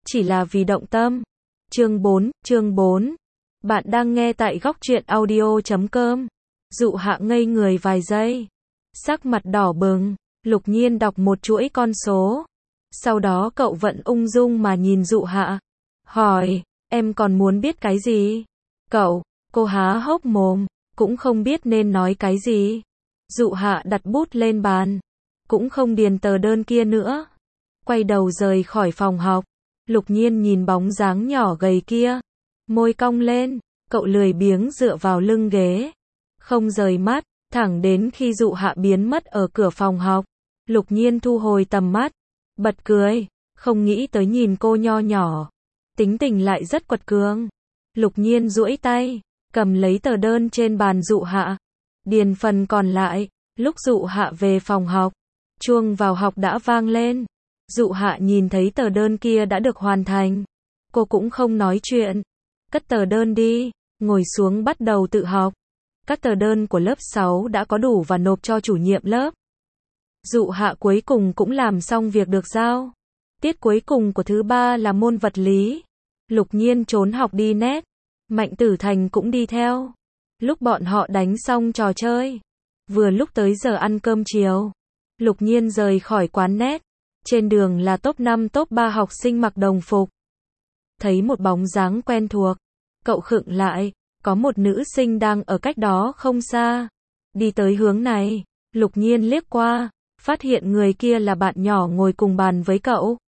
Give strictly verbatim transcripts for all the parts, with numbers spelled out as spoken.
chỉ là vì động tâm. Chương bốn, chương bốn. Bạn đang nghe tại góc truyện audio chấm com. Dụ Hạ ngây người vài giây. Sắc mặt đỏ bừng, Lục Nhiên đọc một chuỗi con số. Sau đó cậu vẫn ung dung mà nhìn Dụ Hạ. Hỏi, em còn muốn biết cái gì? Cậu, cô há hốc mồm, cũng không biết nên nói cái gì. Dụ Hạ đặt bút lên bàn, cũng không điền tờ đơn kia nữa. Quay đầu rời khỏi phòng học. Lục Nhiên nhìn bóng dáng nhỏ gầy kia, môi cong lên, cậu lười biếng dựa vào lưng ghế, không rời mắt, thẳng đến khi Dụ Hạ biến mất ở cửa phòng học. Lục Nhiên thu hồi tầm mắt, bật cười, không nghĩ tới nhìn cô nho nhỏ, tính tình lại rất quật cường. Lục Nhiên duỗi tay, cầm lấy tờ đơn trên bàn Dụ Hạ, điền phần còn lại. Lúc Dụ Hạ về phòng học, chuông vào học đã vang lên. Dụ Hạ nhìn thấy tờ đơn kia đã được hoàn thành. Cô cũng không nói chuyện. Cất tờ đơn đi, ngồi xuống bắt đầu tự học. Các tờ đơn của lớp sáu đã có đủ và nộp cho chủ nhiệm lớp. Dụ Hạ cuối cùng cũng làm xong việc được giao. Tiết cuối cùng của thứ ba là môn vật lý. Lục Nhiên trốn học đi nét. Mạnh Tử Thành cũng đi theo. Lúc bọn họ đánh xong trò chơi, vừa lúc tới giờ ăn cơm chiều, Lục Nhiên rời khỏi quán nét. Trên đường là top năm top ba học sinh mặc đồng phục. Thấy một bóng dáng quen thuộc, cậu khựng lại, có một nữ sinh đang ở cách đó không xa. Đi tới hướng này, Lục Nhiên liếc qua, phát hiện người kia là bạn nhỏ ngồi cùng bàn với cậu.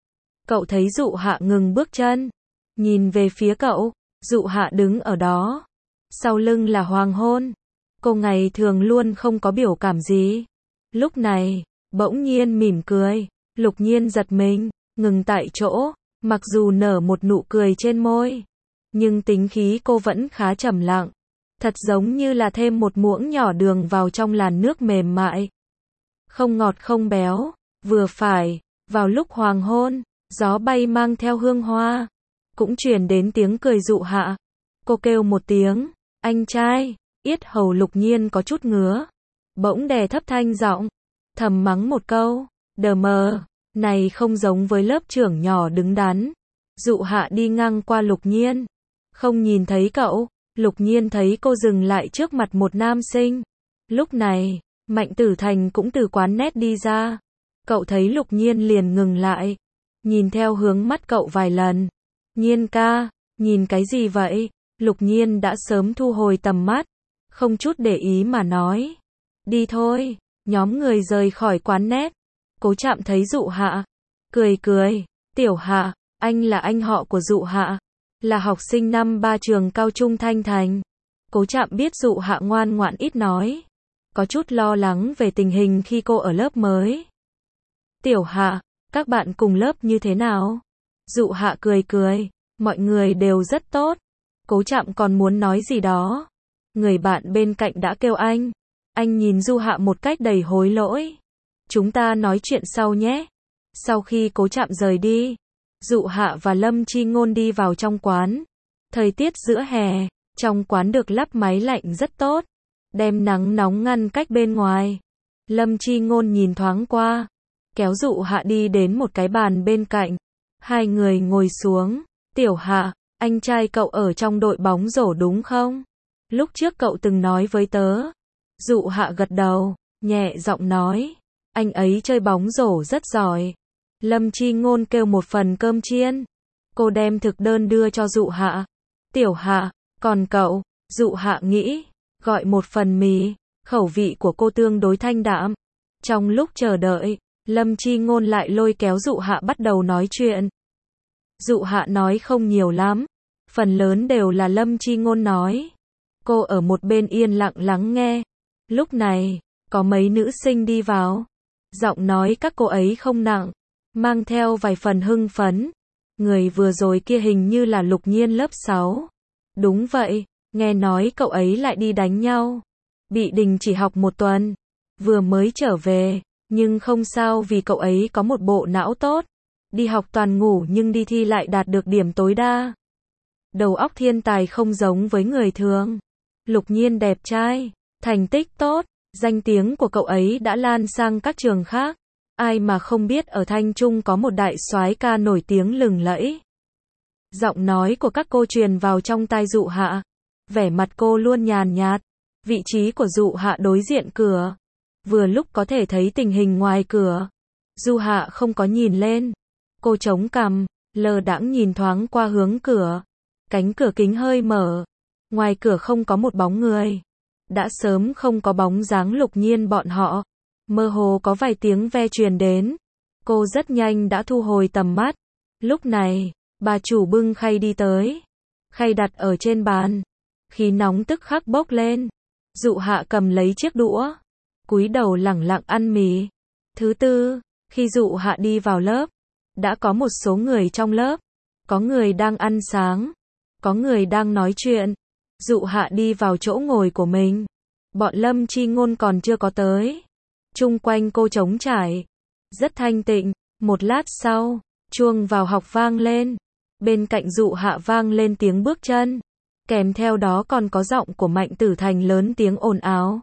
Cậu thấy Dụ Hạ ngừng bước chân, nhìn về phía cậu. Dụ Hạ đứng ở đó, sau lưng là hoàng hôn. Cô ngày thường luôn không có biểu cảm gì, lúc này bỗng nhiên mỉm cười. Lục Nhiên giật mình, ngừng tại chỗ, mặc dù nở một nụ cười trên môi, nhưng tính khí cô vẫn khá trầm lặng, thật giống như là thêm một muỗng nhỏ đường vào trong làn nước mềm mại. Không ngọt không béo, vừa phải. Vào lúc hoàng hôn, gió bay mang theo hương hoa, cũng truyền đến tiếng cười Dụ Hạ. Cô kêu một tiếng, anh trai, yết hầu Lục Nhiên có chút ngứa, bỗng đè thấp thanh giọng, thầm mắng một câu. Đờ mờ, này không giống với lớp trưởng nhỏ đứng đắn. Dụ Hạ đi ngang qua Lục Nhiên, không nhìn thấy cậu. Lục Nhiên thấy cô dừng lại trước mặt một nam sinh. Lúc này, Mạnh Tử Thành cũng từ quán nét đi ra. Cậu thấy Lục Nhiên liền ngừng lại, nhìn theo hướng mắt cậu vài lần. Nhiên ca, nhìn cái gì vậy? Lục Nhiên đã sớm thu hồi tầm mắt, không chút để ý mà nói. Đi thôi. Nhóm người rời khỏi quán nét. Cố Trạm thấy Dụ Hạ, cười cười. Tiểu Hạ, anh là anh họ của Dụ Hạ, là học sinh năm ba trường cao trung Thanh Thành. Cố Trạm biết Dụ Hạ ngoan ngoãn ít nói, có chút lo lắng về tình hình khi cô ở lớp mới. Tiểu Hạ, các bạn cùng lớp như thế nào? Dụ Hạ cười cười, mọi người đều rất tốt. Cố Trạm còn muốn nói gì đó, người bạn bên cạnh đã kêu anh. Anh nhìn Dụ Hạ một cách đầy hối lỗi. Chúng ta nói chuyện sau nhé. Sau khi Cố Trạm rời đi, Dụ Hạ và Lâm Chi Ngôn đi vào trong quán. Thời tiết giữa hè, trong quán được lắp máy lạnh rất tốt, đem nắng nóng ngăn cách bên ngoài. Lâm Chi Ngôn nhìn thoáng qua, kéo Dụ Hạ đi đến một cái bàn bên cạnh. Hai người ngồi xuống. Tiểu Hạ, anh trai cậu ở trong đội bóng rổ đúng không? Lúc trước cậu từng nói với tớ. Dụ Hạ gật đầu, nhẹ giọng nói, anh ấy chơi bóng rổ rất giỏi. Lâm Chi Ngôn kêu một phần cơm chiên. Cô đem thực đơn đưa cho Dụ Hạ. Tiểu Hạ, còn cậu? Dụ Hạ nghĩ, gọi một phần mì. Khẩu vị của cô tương đối thanh đạm. Trong lúc chờ đợi, Lâm Chi Ngôn lại lôi kéo Dụ Hạ bắt đầu nói chuyện. Dụ Hạ nói không nhiều lắm, phần lớn đều là Lâm Chi Ngôn nói. Cô ở một bên yên lặng lắng nghe. Lúc này, có mấy nữ sinh đi vào. Giọng nói các cô ấy không nặng, mang theo vài phần hưng phấn. Người vừa rồi kia hình như là Lục Nhiên lớp sáu. Đúng vậy, nghe nói cậu ấy lại đi đánh nhau. Bị đình chỉ học một tuần. Vừa mới trở về, nhưng không sao vì cậu ấy có một bộ não tốt. Đi học toàn ngủ nhưng đi thi lại đạt được điểm tối đa. Đầu óc thiên tài không giống với người thường. Lục Nhiên đẹp trai, thành tích tốt, danh tiếng của cậu ấy đã lan sang các trường khác. Ai mà không biết ở Thanh Trung có một đại soái ca nổi tiếng lừng lẫy. Giọng nói của các cô truyền vào trong tai Dụ Hạ. Vẻ mặt cô luôn nhàn nhạt. Vị trí của Dụ Hạ đối diện cửa. Vừa lúc có thể thấy tình hình ngoài cửa. Dụ Hạ không có nhìn lên. Cô chống cằm, lơ đãng nhìn thoáng qua hướng cửa. Cánh cửa kính hơi mở. Ngoài cửa không có một bóng người. Đã sớm không có bóng dáng Lục Nhiên bọn họ. Mơ hồ có vài tiếng ve truyền đến. Cô rất nhanh đã thu hồi tầm mắt. Lúc này, bà chủ bưng khay đi tới. Khay đặt ở trên bàn. Khí nóng tức khắc bốc lên. Dụ Hạ cầm lấy chiếc đũa. Cúi đầu lẳng lặng ăn mì. Thứ tư, khi Dụ Hạ đi vào lớp. Đã có một số người trong lớp. Có người đang ăn sáng. Có người đang nói chuyện. Dụ Hạ đi vào chỗ ngồi của mình. Bọn Lâm Chi Ngôn còn chưa có tới. Chung quanh cô trống trải. Rất thanh tịnh. Một lát sau, chuông vào học vang lên. Bên cạnh Dụ Hạ vang lên tiếng bước chân. Kèm theo đó còn có giọng của Mạnh Tử Thành lớn tiếng ồn ào.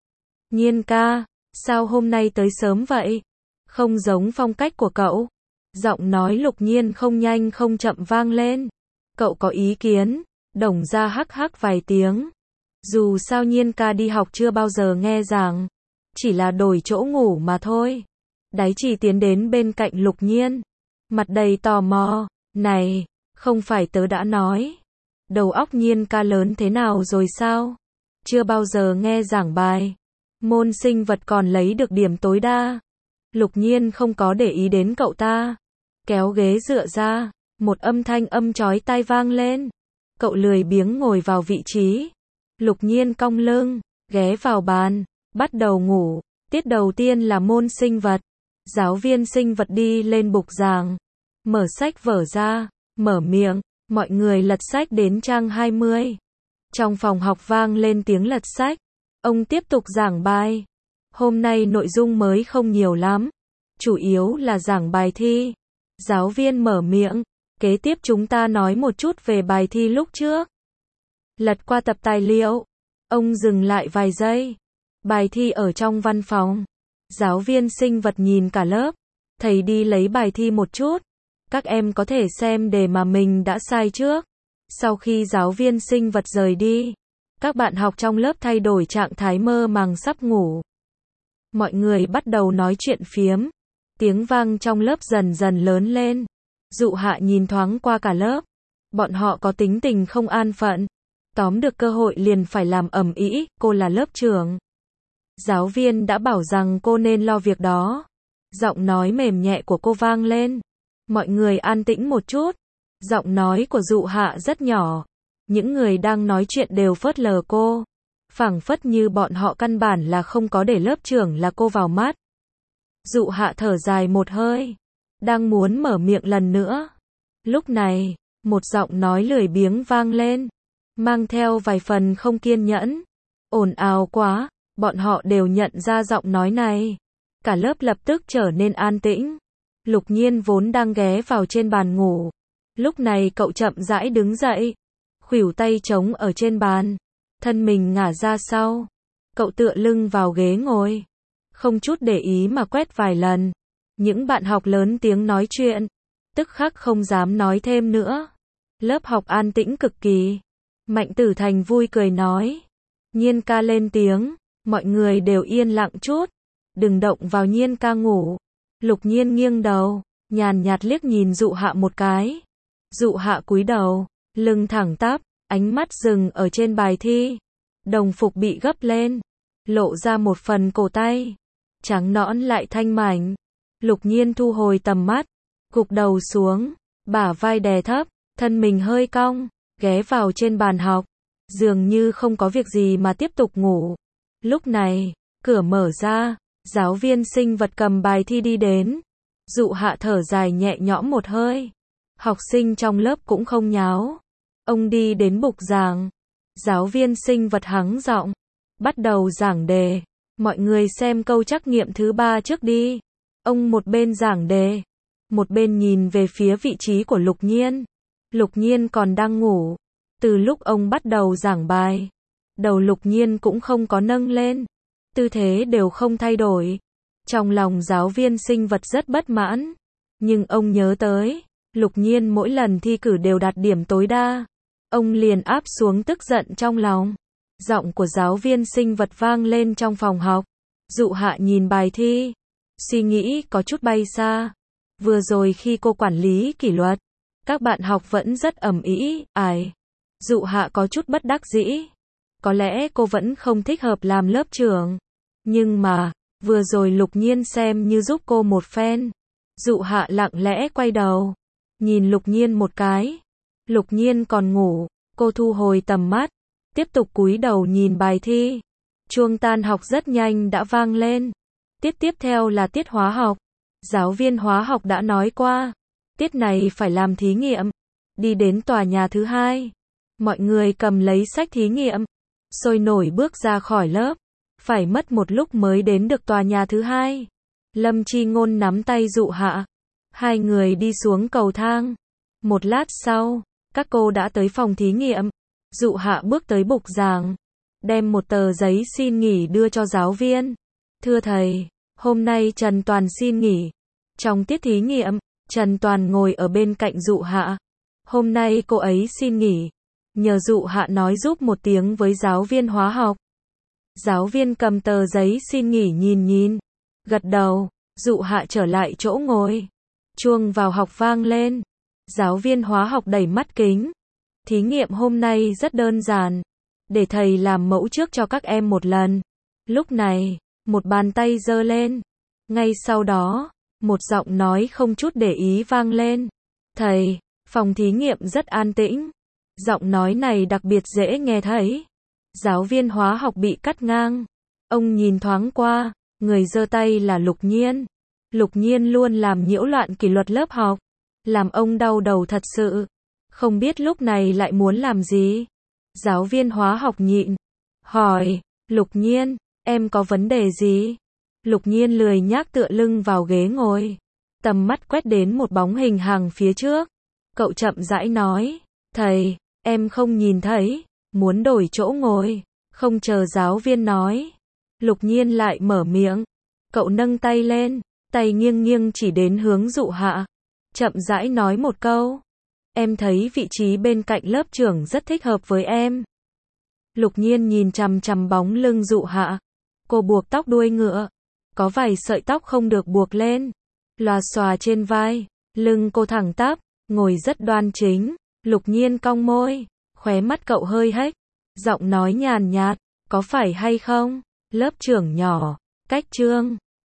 Nhiên ca, sao hôm nay tới sớm vậy? Không giống phong cách của cậu. Giọng nói Lục Nhiên không nhanh không chậm vang lên. Cậu có ý kiến? Đồng ra hắc hắc vài tiếng. Dù sao Nhiên ca đi học chưa bao giờ nghe giảng. Chỉ là đổi chỗ ngủ mà thôi. Đáy Chỉ tiến đến bên cạnh Lục Nhiên. Mặt đầy tò mò. Này, không phải tớ đã nói. Đầu óc Nhiên ca lớn thế nào rồi sao? Chưa bao giờ nghe giảng bài. Môn sinh vật còn lấy được điểm tối đa. Lục Nhiên không có để ý đến cậu ta. Kéo ghế dựa ra. Một âm thanh âm chói tai vang lên. Cậu lười biếng ngồi vào vị trí. Lục Nhiên cong lưng, ghé vào bàn, bắt đầu ngủ. Tiết đầu tiên là môn sinh vật. Giáo viên sinh vật đi lên bục giảng. Mở sách vở ra, mở miệng. Mọi người lật sách đến trang hai mươi. Trong phòng học vang lên tiếng lật sách. Ông tiếp tục giảng bài. Hôm nay nội dung mới không nhiều lắm. Chủ yếu là giảng bài thi. Giáo viên mở miệng. Kế tiếp chúng ta nói một chút về bài thi lúc trước. Lật qua tập tài liệu. Ông dừng lại vài giây. Bài thi ở trong văn phòng. Giáo viên sinh vật nhìn cả lớp. Thầy đi lấy bài thi một chút. Các em có thể xem đề mà mình đã sai trước. Sau khi giáo viên sinh vật rời đi, các bạn học trong lớp thay đổi trạng thái mơ màng sắp ngủ. Mọi người bắt đầu nói chuyện phiếm. Tiếng vang trong lớp dần dần lớn lên. Dụ Hạ nhìn thoáng qua cả lớp. Bọn họ có tính tình không an phận. Tóm được cơ hội liền phải làm ầm ĩ, cô là lớp trưởng. Giáo viên đã bảo rằng cô nên lo việc đó. Giọng nói mềm nhẹ của cô vang lên. Mọi người an tĩnh một chút. Giọng nói của Dụ Hạ rất nhỏ. Những người đang nói chuyện đều phớt lờ cô. Phảng phất như bọn họ căn bản là không có để lớp trưởng là cô vào mắt. Dụ Hạ thở dài một hơi. Đang muốn mở miệng lần nữa. Lúc này, một giọng nói lười biếng vang lên. Mang theo vài phần không kiên nhẫn. Ồn ào quá, bọn họ đều nhận ra giọng nói này. Cả lớp lập tức trở nên an tĩnh. Lục Nhiên vốn đang ghé vào trên bàn ngủ. Lúc này cậu chậm rãi đứng dậy. Khuỷu tay trống ở trên bàn. Thân mình ngả ra sau. Cậu tựa lưng vào ghế ngồi. Không chút để ý mà quét vài lần. Những bạn học lớn tiếng nói chuyện. Tức khắc không dám nói thêm nữa. Lớp học an tĩnh cực kỳ. Mạnh Tử Thành vui cười nói. Nhiên ca lên tiếng. Mọi người đều yên lặng chút. Đừng động vào Nhiên ca ngủ. Lục Nhiên nghiêng đầu. Nhàn nhạt liếc nhìn Dụ Hạ một cái. Dụ Hạ cúi đầu. Lưng thẳng tắp. Ánh mắt dừng ở trên bài thi. Đồng phục bị gấp lên. Lộ ra một phần cổ tay. Trắng nõn lại thanh mảnh. Lục Nhiên thu hồi tầm mắt. Gục đầu xuống. Bả vai đè thấp. Thân mình hơi cong. Ghé vào trên bàn học. Dường như không có việc gì mà tiếp tục ngủ. Lúc này, cửa mở ra. Giáo viên sinh vật cầm bài thi đi đến. Dụ Hạ thở dài nhẹ nhõm một hơi. Học sinh trong lớp cũng không nháo. Ông đi đến bục giảng. Giáo viên sinh vật hắng giọng. Bắt đầu giảng đề. Mọi người xem câu trắc nghiệm thứ ba trước đi. Ông một bên giảng đề. Một bên nhìn về phía vị trí của Lục Nhiên. Lục Nhiên còn đang ngủ. Từ lúc ông bắt đầu giảng bài. Đầu Lục Nhiên cũng không có nâng lên. Tư thế đều không thay đổi. Trong lòng giáo viên sinh vật rất bất mãn. Nhưng ông nhớ tới, Lục Nhiên mỗi lần thi cử đều đạt điểm tối đa. Ông liền áp xuống tức giận trong lòng. Giọng của giáo viên sinh vật vang lên trong phòng học. Dụ Hạ nhìn bài thi, suy nghĩ có chút bay xa. Vừa rồi khi cô quản lý kỷ luật, các bạn học vẫn rất ầm ĩ, ải. Dụ Hạ có chút bất đắc dĩ. Có lẽ cô vẫn không thích hợp làm lớp trưởng. Nhưng mà, vừa rồi Lục Nhiên xem như giúp cô một phen. Dụ Hạ lặng lẽ quay đầu, nhìn Lục Nhiên một cái. Lục Nhiên còn ngủ, cô thu hồi tầm mắt, tiếp tục cúi đầu nhìn bài thi. Chuông tan học rất nhanh đã vang lên. Tiết tiếp theo là tiết hóa học. Giáo viên hóa học đã nói qua, tiết này phải làm thí nghiệm. Đi đến tòa nhà thứ hai, mọi người cầm lấy sách thí nghiệm, sôi nổi bước ra khỏi lớp. Phải mất một lúc mới đến được tòa nhà thứ hai. Lâm Chi Ngôn nắm tay Dụ Hạ. Hai người đi xuống cầu thang. Một lát sau, các cô đã tới phòng thí nghiệm. Dụ Hạ bước tới bục giảng, đem một tờ giấy xin nghỉ đưa cho giáo viên. Thưa thầy, hôm nay Trần Toàn xin nghỉ. Trong tiết thí nghiệm, Trần Toàn ngồi ở bên cạnh Dụ Hạ. Hôm nay cô ấy xin nghỉ. Nhờ Dụ Hạ nói giúp một tiếng với giáo viên hóa học. Giáo viên cầm tờ giấy xin nghỉ nhìn nhìn, gật đầu. Dụ Hạ trở lại chỗ ngồi. Chuông vào học vang lên. Giáo viên hóa học đẩy mắt kính. Thí nghiệm hôm nay rất đơn giản. Để thầy làm mẫu trước cho các em một lần. Lúc này, một bàn tay giơ lên. Ngay sau đó, một giọng nói không chút để ý vang lên. Thầy, phòng thí nghiệm rất an tĩnh. Giọng nói này đặc biệt dễ nghe thấy. Giáo viên hóa học bị cắt ngang. Ông nhìn thoáng qua, người giơ tay là Lục Nhiên. Lục Nhiên luôn làm nhiễu loạn kỷ luật lớp học, làm ông đau đầu thật sự. Không biết lúc này lại muốn làm gì. Giáo viên hóa học nhịn hỏi, Lục Nhiên, em có vấn đề gì? Lục Nhiên lười nhác tựa lưng vào ghế ngồi, tầm mắt quét đến một bóng hình hàng phía trước. Cậu chậm rãi nói, thầy, em không nhìn thấy, muốn đổi chỗ ngồi. Không chờ giáo viên nói, Lục Nhiên lại mở miệng. Cậu nâng tay lên, tay nghiêng nghiêng chỉ đến hướng Dụ Hạ, chậm rãi nói một câu. Em thấy vị trí bên cạnh lớp trưởng rất thích hợp với em. Lục Nhiên nhìn chằm chằm bóng lưng Dụ Hạ. Cô buộc tóc đuôi ngựa, có vài sợi tóc không được buộc lên, lòa xòa trên vai. Lưng cô thẳng tắp, ngồi rất đoan chính. Lục Nhiên cong môi, khóe mắt cậu hơi hếch, giọng nói nhàn nhạt, có phải hay không? Lớp trưởng nhỏ, cách Trương